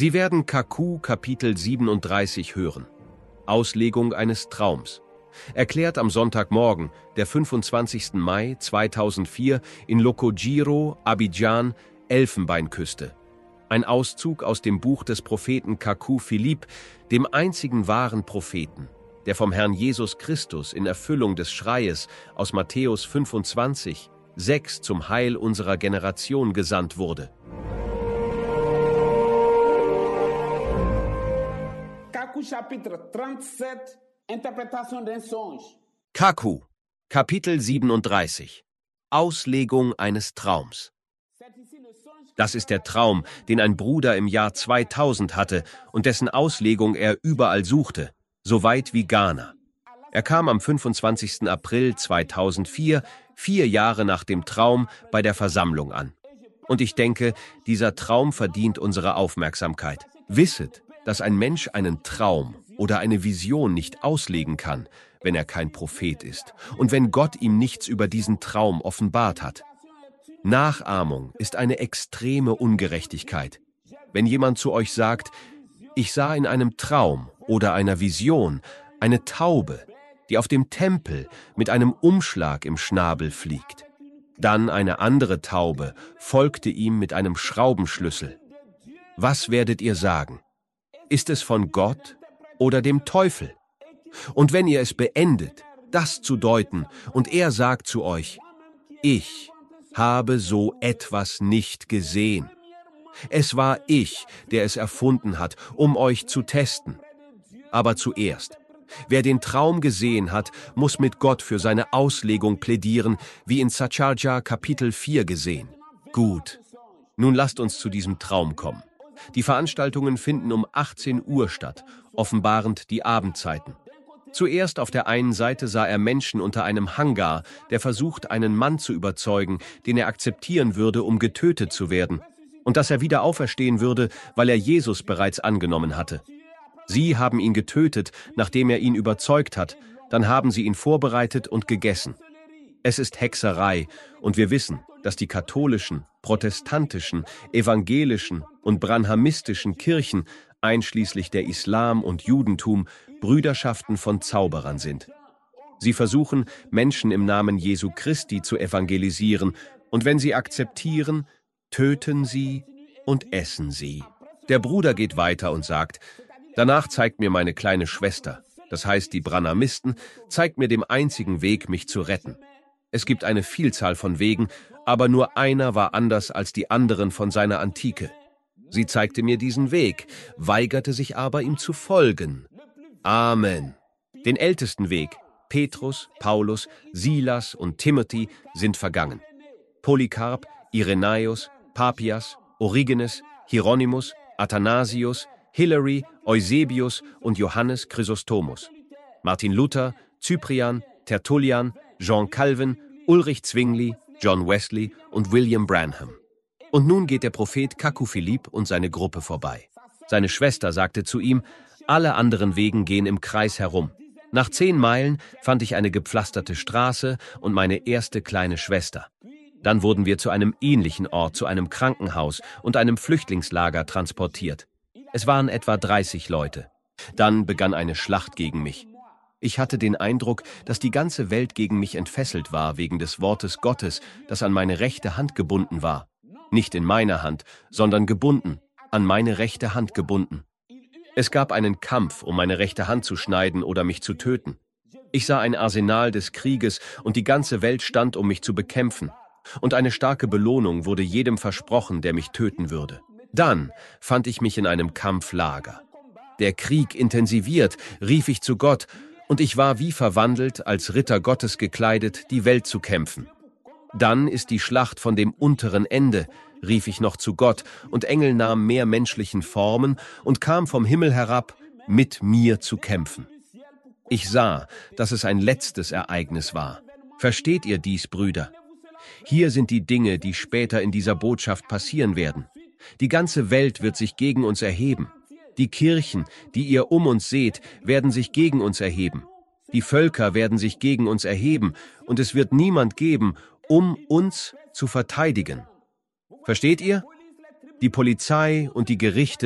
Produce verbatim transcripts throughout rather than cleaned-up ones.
Sie werden Kaku Kapitel siebenunddreißig hören. Auslegung eines Traums. Erklärt am Sonntagmorgen, der fünfundzwanzigsten Mai zweitausendvier in Lokojiro, Abidjan, Elfenbeinküste. Ein Auszug aus dem Buch des Propheten Kaku Philipp, dem einzigen wahren Propheten, der vom Herrn Jesus Christus in Erfüllung des Schreies aus Matthäus fünfundzwanzig, sechs zum Heil unserer Generation gesandt wurde. Kaku, Kapitel siebenunddreißig. Auslegung eines Traums. Das ist der Traum, den ein Bruder im Jahr zweitausend hatte und dessen Auslegung er überall suchte, so weit wie Ghana. Er kam am fünfundzwanzigsten April zweitausendvier, vier Jahre nach dem Traum, bei der Versammlung an. Und ich denke, dieser Traum verdient unsere Aufmerksamkeit. Wisset, dass ein Mensch einen Traum oder eine Vision nicht auslegen kann, wenn er kein Prophet ist und wenn Gott ihm nichts über diesen Traum offenbart hat. Nachahmung ist eine extreme Ungerechtigkeit. Wenn jemand zu euch sagt, ich sah in einem Traum oder einer Vision eine Taube, die auf dem Tempel mit einem Umschlag im Schnabel fliegt. Dann eine andere Taube folgte ihm mit einem Schraubenschlüssel. Was werdet ihr sagen? Ist es von Gott oder dem Teufel? Und wenn ihr es beendet, das zu deuten, und er sagt zu euch, ich habe so etwas nicht gesehen. Es war ich, der es erfunden hat, um euch zu testen. Aber zuerst, wer den Traum gesehen hat, muss mit Gott für seine Auslegung plädieren, wie in Zacharja Kapitel vier gesehen. Gut, nun lasst uns zu diesem Traum kommen. Die Veranstaltungen finden um achtzehn Uhr statt, offenbarend die Abendzeiten. Zuerst auf der einen Seite sah er Menschen unter einem Hangar, der versucht, einen Mann zu überzeugen, den er akzeptieren würde, um getötet zu werden, und dass er wieder auferstehen würde, weil er Jesus bereits angenommen hatte. Sie haben ihn getötet, nachdem er ihn überzeugt hat, dann haben sie ihn vorbereitet und gegessen. Es ist Hexerei, und wir wissen, dass die katholischen, protestantischen, evangelischen und branhamistischen Kirchen, einschließlich der Islam und Judentum, Brüderschaften von Zauberern sind. Sie versuchen, Menschen im Namen Jesu Christi zu evangelisieren, und wenn sie akzeptieren, töten sie und essen sie. Der Bruder geht weiter und sagt, danach zeigt mir meine kleine Schwester, das heißt die Branhamisten, zeigt mir den einzigen Weg, mich zu retten. Es gibt eine Vielzahl von Wegen, aber nur einer war anders als die anderen von seiner Antike. Sie zeigte mir diesen Weg, weigerte sich aber, ihm zu folgen. Amen. Den ältesten Weg, Petrus, Paulus, Silas und Timothy, sind vergangen. Polycarp, Irenäus, Papias, Origenes, Hieronymus, Athanasius, Hilary, Eusebius und Johannes Chrysostomus. Martin Luther, Cyprian, Tertullian, Jean Calvin, Ulrich Zwingli, John Wesley und William Branham. Und nun geht der Prophet Kaku Philipp und seine Gruppe vorbei. Seine Schwester sagte zu ihm, alle anderen Wegen gehen im Kreis herum. Nach zehn Meilen fand ich eine gepflasterte Straße und meine erste kleine Schwester. Dann wurden wir zu einem ähnlichen Ort, zu einem Krankenhaus und einem Flüchtlingslager transportiert. Es waren etwa dreißig Leute. Dann begann eine Schlacht gegen mich. Ich hatte den Eindruck, dass die ganze Welt gegen mich entfesselt war wegen des Wortes Gottes, das an meine rechte Hand gebunden war. Nicht in meiner Hand, sondern gebunden, an meine rechte Hand gebunden. Es gab einen Kampf, um meine rechte Hand zu schneiden oder mich zu töten. Ich sah ein Arsenal des Krieges und die ganze Welt stand, um mich zu bekämpfen. Und eine starke Belohnung wurde jedem versprochen, der mich töten würde. Dann fand ich mich in einem Kampflager. Der Krieg intensiviert, rief ich zu Gott, und ich war wie verwandelt, als Ritter Gottes gekleidet, die Welt zu kämpfen. Dann ist die Schlacht von dem unteren Ende, rief ich noch zu Gott, und Engel nahm mehr menschlichen Formen und kam vom Himmel herab, mit mir zu kämpfen. Ich sah, dass es ein letztes Ereignis war. Versteht ihr dies, Brüder? Hier sind die Dinge, die später in dieser Botschaft passieren werden. Die ganze Welt wird sich gegen uns erheben. Die Kirchen, die ihr um uns seht, werden sich gegen uns erheben. Die Völker werden sich gegen uns erheben, und es wird niemand geben, um uns zu verteidigen. Versteht ihr? Die Polizei und die Gerichte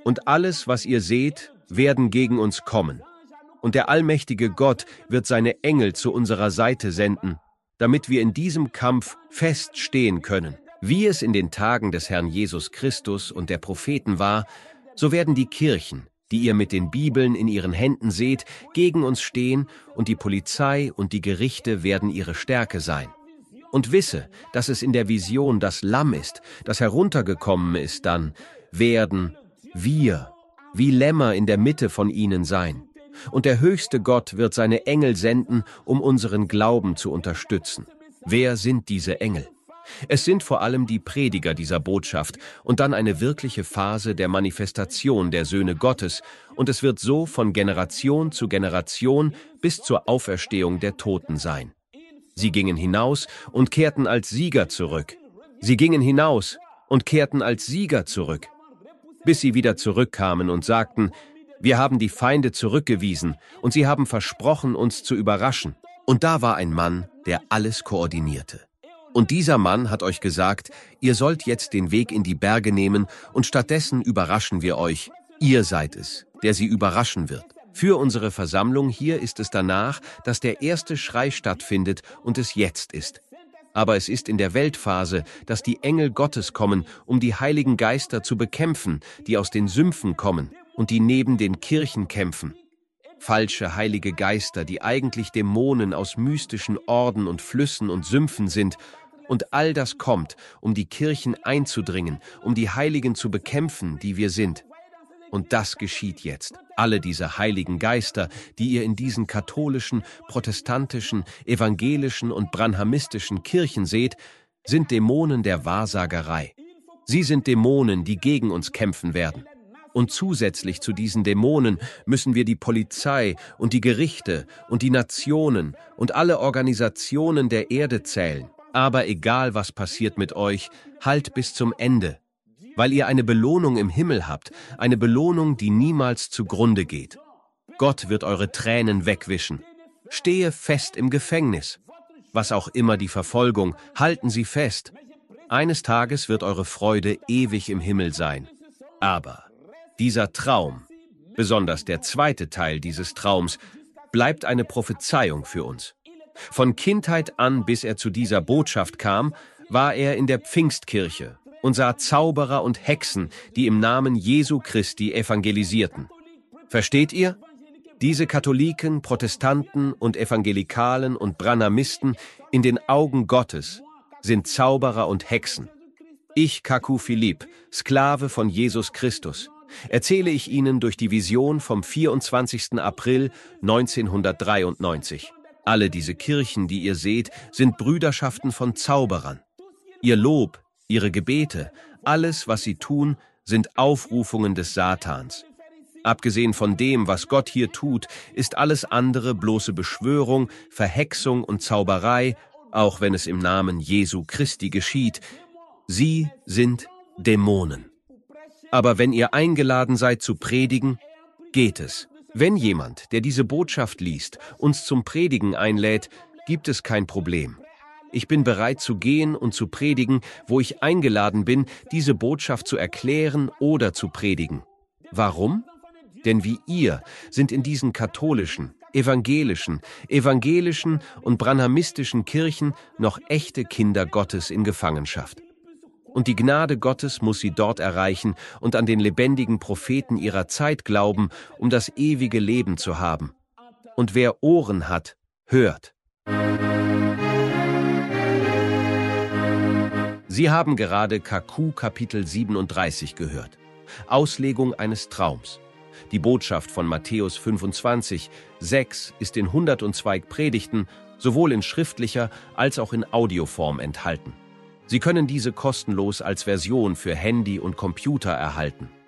Und alles, was ihr seht, werden gegen uns kommen. Und der allmächtige Gott wird seine Engel zu unserer Seite senden, damit wir in diesem Kampf fest stehen können. Wie es in den Tagen des Herrn Jesus Christus und der Propheten war, so werden die Kirchen, die ihr mit den Bibeln in ihren Händen seht, gegen uns stehen, und die Polizei und die Gerichte werden ihre Stärke sein. Und wisse, dass es in der Vision das Lamm ist, das heruntergekommen ist, dann werden wir wie Lämmer in der Mitte von ihnen sein. Und der höchste Gott wird seine Engel senden, um unseren Glauben zu unterstützen. Wer sind diese Engel? Es sind vor allem die Prediger dieser Botschaft und dann eine wirkliche Phase der Manifestation der Söhne Gottes, und es wird so von Generation zu Generation bis zur Auferstehung der Toten sein. Sie gingen hinaus und kehrten als Sieger zurück. Sie gingen hinaus und kehrten als Sieger zurück, bis sie wieder zurückkamen und sagten: Wir haben die Feinde zurückgewiesen und sie haben versprochen, uns zu überraschen. Und da war ein Mann, der alles koordinierte. Und dieser Mann hat euch gesagt: Ihr sollt jetzt den Weg in die Berge nehmen und stattdessen überraschen wir euch. Ihr seid es, der sie überraschen wird. Für unsere Versammlung hier ist es danach, dass der erste Schrei stattfindet und es jetzt ist. Aber es ist in der Weltphase, dass die Engel Gottes kommen, um die heiligen Geister zu bekämpfen, die aus den Sümpfen kommen und die neben den Kirchen kämpfen. Falsche heilige Geister, die eigentlich Dämonen aus mystischen Orden und Flüssen und Sümpfen sind. Und all das kommt, um die Kirchen einzudringen, um die Heiligen zu bekämpfen, die wir sind. Und das geschieht jetzt. Alle diese heiligen Geister, die ihr in diesen katholischen, protestantischen, evangelischen und branhamistischen Kirchen seht, sind Dämonen der Wahrsagerei. Sie sind Dämonen, die gegen uns kämpfen werden. Und zusätzlich zu diesen Dämonen müssen wir die Polizei und die Gerichte und die Nationen und alle Organisationen der Erde zählen. Aber egal, was passiert mit euch, halt bis zum Ende, weil ihr eine Belohnung im Himmel habt, eine Belohnung, die niemals zugrunde geht. Gott wird eure Tränen wegwischen. Stehe fest im Gefängnis. Was auch immer die Verfolgung, halten Sie fest. Eines Tages wird eure Freude ewig im Himmel sein. Aber dieser Traum, besonders der zweite Teil dieses Traums, bleibt eine Prophezeiung für uns. Von Kindheit an, bis er zu dieser Botschaft kam, war er in der Pfingstkirche und sah Zauberer und Hexen, die im Namen Jesu Christi evangelisierten. Versteht ihr? Diese Katholiken, Protestanten und Evangelikalen und Branhamisten in den Augen Gottes sind Zauberer und Hexen. Ich, Kaku Philipp, Sklave von Jesus Christus, erzähle ich Ihnen durch die Vision vom vierundzwanzigsten April neunzehnhundertdreiundneunzig. Alle diese Kirchen, die ihr seht, sind Brüderschaften von Zauberern. Ihr Lob, ihre Gebete, alles, was sie tun, sind Aufrufungen des Satans. Abgesehen von dem, was Gott hier tut, ist alles andere bloße Beschwörung, Verhexung und Zauberei, auch wenn es im Namen Jesu Christi geschieht. Sie sind Dämonen. Aber wenn ihr eingeladen seid zu predigen, geht es. Wenn jemand, der diese Botschaft liest, uns zum Predigen einlädt, gibt es kein Problem. Ich bin bereit zu gehen und zu predigen, wo ich eingeladen bin, diese Botschaft zu erklären oder zu predigen. Warum? Denn wie ihr sind in diesen katholischen, evangelischen, evangelischen und branhamistischen Kirchen noch echte Kinder Gottes in Gefangenschaft. Und die Gnade Gottes muss sie dort erreichen und an den lebendigen Propheten ihrer Zeit glauben, um das ewige Leben zu haben. Und wer Ohren hat, hört. Sie haben gerade Kaku Kapitel siebenunddreißig gehört. Auslegung eines Traums. Die Botschaft von Matthäus fünfundzwanzig, sechs ist in hundertzwei Predigten sowohl in schriftlicher als auch in Audioform enthalten. Sie können diese kostenlos als Version für Handy und Computer erhalten.